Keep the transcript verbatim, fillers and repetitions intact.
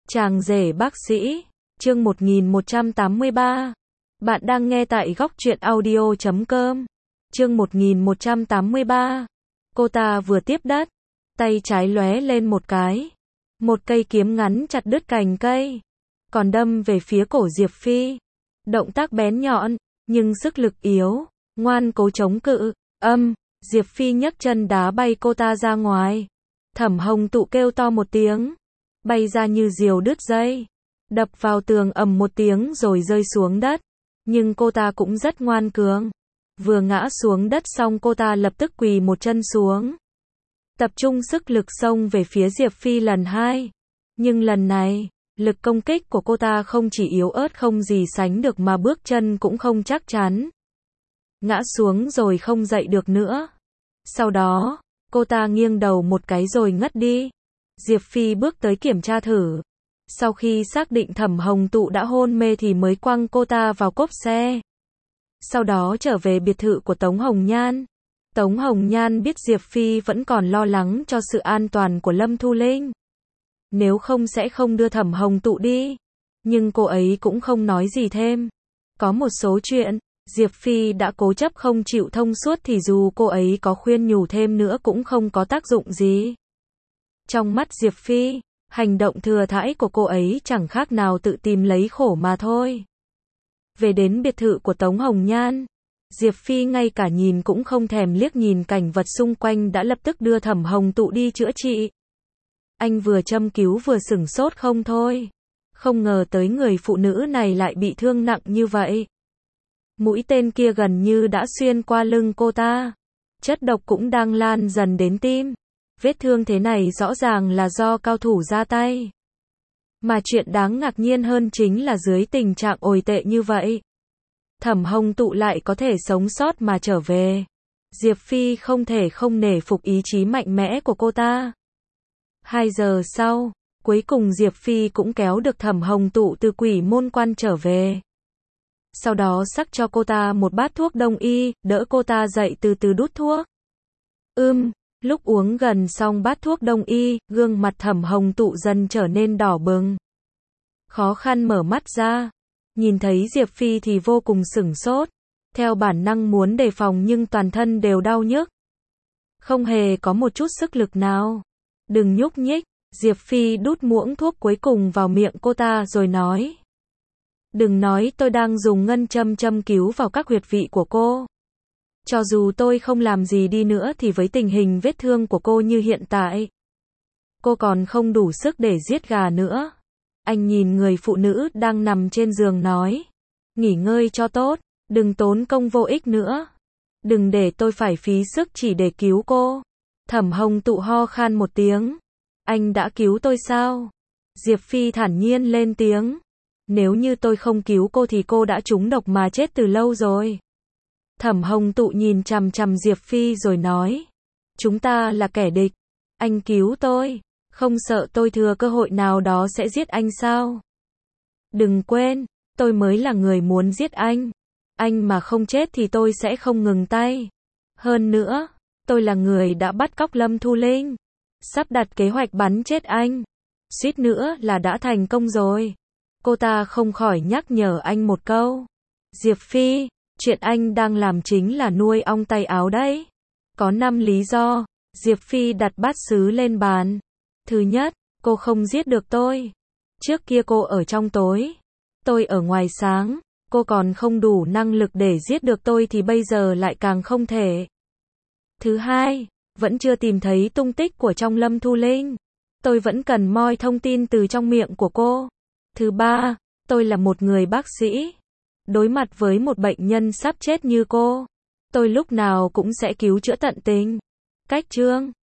Chàng rể bác sĩ, chương một nghìn một trăm tám mươi ba. Bạn đang nghe tại góc truyện audio chấm com. Chương một nghìn một trăm tám mươi ba. Cô ta vừa tiếp đất, tay trái lóe lên một cái. Một cây kiếm ngắn chặt đứt cành cây, còn đâm về phía cổ Diệp Phi. Động tác bén nhọn, nhưng sức lực yếu, ngoan cố chống cự. Âm, Diệp Phi nhấc chân đá bay cô ta ra ngoài. Thẩm Hồng Tụ kêu to một tiếng, bay ra như diều đứt dây, đập vào tường ầm một tiếng rồi rơi xuống đất. Nhưng cô ta cũng rất ngoan cường. Vừa ngã xuống đất xong cô ta lập tức quỳ một chân xuống, tập trung sức lực xông về phía Diệp Phi lần hai. Nhưng lần này, lực công kích của cô ta không chỉ yếu ớt không gì sánh được mà bước chân cũng không chắc chắn. Ngã xuống rồi không dậy được nữa. Sau đó, cô ta nghiêng đầu một cái rồi ngất đi. Diệp Phi bước tới kiểm tra thử. Sau khi xác định Thẩm Hồng Tụ đã hôn mê thì mới quăng cô ta vào cốp xe. Sau đó trở về biệt thự của Tống Hồng Nhan. Tống Hồng Nhan biết Diệp Phi vẫn còn lo lắng cho sự an toàn của Lâm Thu Linh. Nếu không sẽ không đưa Thẩm Hồng Tụ đi. Nhưng cô ấy cũng không nói gì thêm. Có một số chuyện, Diệp Phi đã cố chấp không chịu thông suốt thì dù cô ấy có khuyên nhủ thêm nữa cũng không có tác dụng gì. Trong mắt Diệp Phi, hành động thừa thãi của cô ấy chẳng khác nào tự tìm lấy khổ mà thôi. Về đến biệt thự của Tống Hồng Nhan, Diệp Phi ngay cả nhìn cũng không thèm liếc nhìn cảnh vật xung quanh đã lập tức đưa Thẩm Hồng Tụ đi chữa trị. Anh vừa châm cứu vừa sửng sốt không thôi. Không ngờ tới người phụ nữ này lại bị thương nặng như vậy. Mũi tên kia gần như đã xuyên qua lưng cô ta. Chất độc cũng đang lan dần đến tim. Vết thương thế này rõ ràng là do cao thủ ra tay. Mà chuyện đáng ngạc nhiên hơn chính là dưới tình trạng tồi tệ như vậy, Thẩm Hồng Tụ lại có thể sống sót mà trở về. Diệp Phi không thể không nể phục ý chí mạnh mẽ của cô ta. Hai giờ sau, cuối cùng Diệp Phi cũng kéo được Thẩm Hồng Tụ từ quỷ môn quan trở về. Sau đó sắc cho cô ta một bát thuốc đông y, đỡ cô ta dậy từ từ đút thuốc. Ưm, lúc uống gần xong bát thuốc đông y, gương mặt Thẩm Hồng Tụ dần trở nên đỏ bừng. Khó khăn mở mắt ra, nhìn thấy Diệp Phi thì vô cùng sửng sốt. Theo bản năng muốn đề phòng nhưng toàn thân đều đau nhức. Không hề có một chút sức lực nào. Đừng nhúc nhích, Diệp Phi đút muỗng thuốc cuối cùng vào miệng cô ta rồi nói. Đừng nói tôi đang dùng ngân châm châm cứu vào các huyệt vị của cô. Cho dù tôi không làm gì đi nữa thì với tình hình vết thương của cô như hiện tại, cô còn không đủ sức để giết gà nữa. Anh nhìn người phụ nữ đang nằm trên giường nói. Nghỉ ngơi cho tốt, đừng tốn công vô ích nữa. Đừng để tôi phải phí sức chỉ để cứu cô. Thẩm Hồng Tụ ho khan một tiếng. Anh đã cứu tôi sao? Diệp Phi thản nhiên lên tiếng. Nếu như tôi không cứu cô thì cô đã trúng độc mà chết từ lâu rồi. Thẩm Hồng Tụ nhìn chằm chằm Diệp Phi rồi nói. Chúng ta là kẻ địch. Anh cứu tôi, không sợ tôi thừa cơ hội nào đó sẽ giết anh sao? Đừng quên, tôi mới là người muốn giết anh. Anh mà không chết thì tôi sẽ không ngừng tay. Hơn nữa, tôi là người đã bắt cóc Lâm Thu Linh, sắp đặt kế hoạch bắn chết anh. Suýt nữa là đã thành công rồi. Cô ta không khỏi nhắc nhở anh một câu. Diệp Phi, chuyện anh đang làm chính là nuôi ong tay áo đấy. Có năm lý do. Diệp Phi đặt bát sứ lên bàn. Thứ nhất, cô không giết được tôi. Trước kia cô ở trong tối, tôi ở ngoài sáng. Cô còn không đủ năng lực để giết được tôi thì bây giờ lại càng không thể. Thứ hai, vẫn chưa tìm thấy tung tích của trong Lâm Thu Linh. Tôi vẫn cần moi thông tin từ trong miệng của cô. Thứ ba, tôi là một người bác sĩ. Đối mặt với một bệnh nhân sắp chết như cô, tôi lúc nào cũng sẽ cứu chữa tận tình. Cách chương